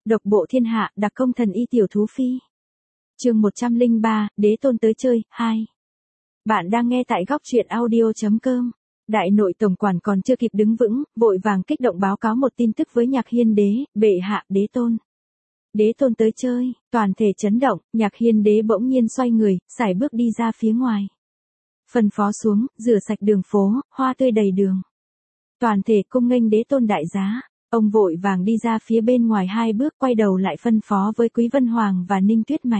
Độc bộ thiên hạ, đặc công thần y tiểu thú phi. Chương 103, Đế tôn tới chơi, 2. Bạn đang nghe tại góc truyện audio.com. Đại nội tổng quản còn chưa kịp đứng vững, vội vàng kích động báo cáo một tin tức với Nhạc Hiên đế, bệ hạ, đế tôn. Đế tôn tới chơi, toàn thể chấn động, Nhạc Hiên đế bỗng nhiên xoay người, sải bước đi ra phía ngoài. Phân phó xuống, rửa sạch đường phố, hoa tươi đầy đường. Toàn thể cung nghênh đế tôn đại giá. Ông vội vàng đi ra phía bên ngoài 2 bước, quay đầu lại phân phó với Quý Vân Hoàng và Ninh Tuyết Mạch.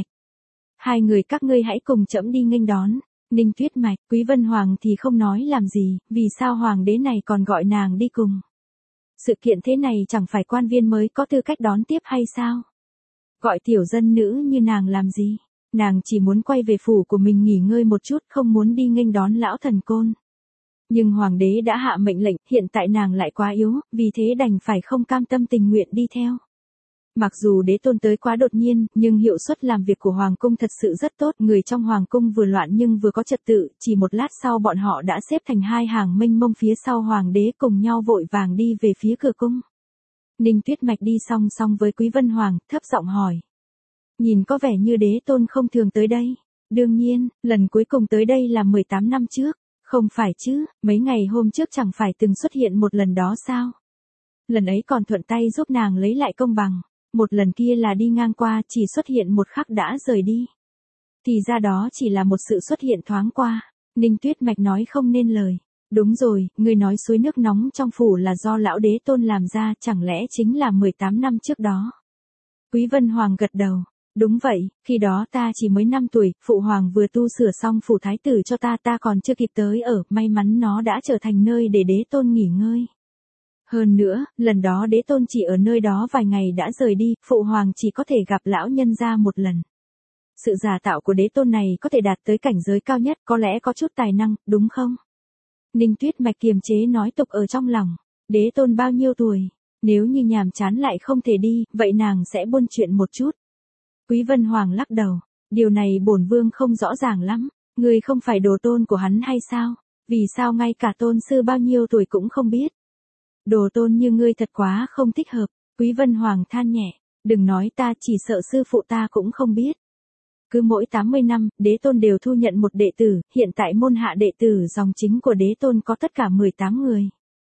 2 người các ngươi hãy cùng trẫm đi nghênh đón. Ninh Tuyết Mạch, Quý Vân Hoàng thì không nói làm gì, vì sao hoàng đế này còn gọi nàng đi cùng. Sự kiện thế này chẳng phải quan viên mới có tư cách đón tiếp hay sao? Gọi tiểu dân nữ như nàng làm gì? Nàng chỉ muốn quay về phủ của mình nghỉ ngơi một chút, không muốn đi nghênh đón lão thần côn. Nhưng hoàng đế đã hạ mệnh lệnh, hiện tại nàng lại quá yếu, vì thế đành phải không cam tâm tình nguyện đi theo. Mặc dù đế tôn tới quá đột nhiên, nhưng hiệu suất làm việc của hoàng cung thật sự rất tốt, người trong hoàng cung vừa loạn nhưng vừa có trật tự, chỉ một lát sau bọn họ đã xếp thành 2 hàng mênh mông phía sau hoàng đế cùng nhau vội vàng đi về phía cửa cung. Ninh Tuyết Mạch đi song song với Quý Vân Hoàng, thấp giọng hỏi. Nhìn có vẻ như đế tôn không thường tới đây. Đương nhiên, lần cuối cùng tới đây là 18 năm trước. Không phải chứ, mấy ngày hôm trước chẳng phải từng xuất hiện một lần đó sao? Lần ấy còn thuận tay giúp nàng lấy lại công bằng. Một lần kia là đi ngang qua, chỉ xuất hiện một khắc đã rời đi. Thì ra đó chỉ là một sự xuất hiện thoáng qua. Ninh Tuyết Mạch nói không nên lời. Đúng rồi, người nói suối nước nóng trong phủ là do lão đế tôn làm ra, chẳng lẽ chính là 18 năm trước đó? Quý Vân Hoàng gật đầu. Đúng vậy, khi đó ta chỉ mới 5 tuổi, phụ hoàng vừa tu sửa xong phủ thái tử cho ta còn chưa kịp tới ở, may mắn nó đã trở thành nơi để đế tôn nghỉ ngơi. Hơn nữa, lần đó đế tôn chỉ ở nơi đó vài ngày đã rời đi, phụ hoàng chỉ có thể gặp lão nhân gia một lần. Sự giả tạo của đế tôn này có thể đạt tới cảnh giới cao nhất, có lẽ có chút tài năng, đúng không? Ninh Tuyết Mạch kiềm chế nói tục ở trong lòng, đế tôn bao nhiêu tuổi, nếu như nhàm chán lại không thể đi, vậy nàng sẽ buôn chuyện một chút. Quý Vân Hoàng lắc đầu, điều này bổn vương không rõ ràng lắm, ngươi không phải đồ tôn của hắn hay sao, vì sao ngay cả tôn sư bao nhiêu tuổi cũng không biết. Đồ tôn như ngươi thật quá không thích hợp, Quý Vân Hoàng than nhẹ, đừng nói ta, chỉ sợ sư phụ ta cũng không biết. Cứ mỗi 80 năm, đế tôn đều thu nhận một đệ tử, hiện tại môn hạ đệ tử dòng chính của đế tôn có tất cả 18 người.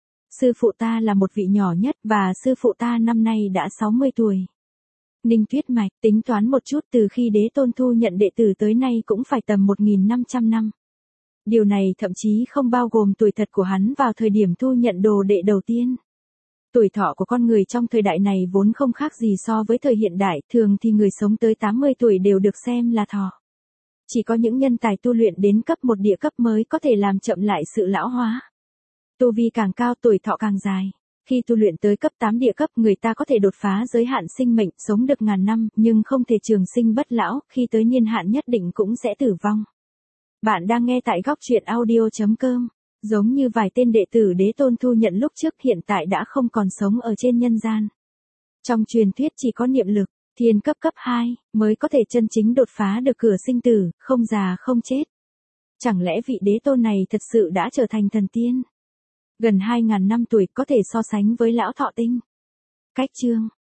Sư phụ ta là một vị nhỏ nhất và sư phụ ta năm nay đã 60 tuổi. Ninh Tuyết Mạch tính toán một chút, từ khi đế tôn thu nhận đệ tử tới nay cũng phải tầm 1.500 năm. Điều này thậm chí không bao gồm tuổi thật của hắn vào thời điểm thu nhận đồ đệ đầu tiên. Tuổi thọ của con người trong thời đại này vốn không khác gì so với thời hiện đại, thường thì người sống tới 80 tuổi đều được xem là thọ. Chỉ có những nhân tài tu luyện đến cấp 1 địa cấp mới có thể làm chậm lại sự lão hóa. Tu vi càng cao tuổi thọ càng dài. Khi tu luyện tới cấp 8 địa cấp, người ta có thể đột phá giới hạn sinh mệnh, sống được ngàn năm, nhưng không thể trường sinh bất lão, khi tới niên hạn nhất định cũng sẽ tử vong. Bạn đang nghe tại góc truyện audio.com. Giống như vài tên đệ tử đế tôn thu nhận lúc trước hiện tại đã không còn sống ở trên nhân gian. Trong truyền thuyết chỉ có niệm lực, thiên cấp 2, mới có thể chân chính đột phá được cửa sinh tử, không già không chết. Chẳng lẽ vị đế tôn này thật sự đã trở thành thần tiên? Gần 2.000 năm tuổi có thể so sánh với lão thọ tinh. Cách chương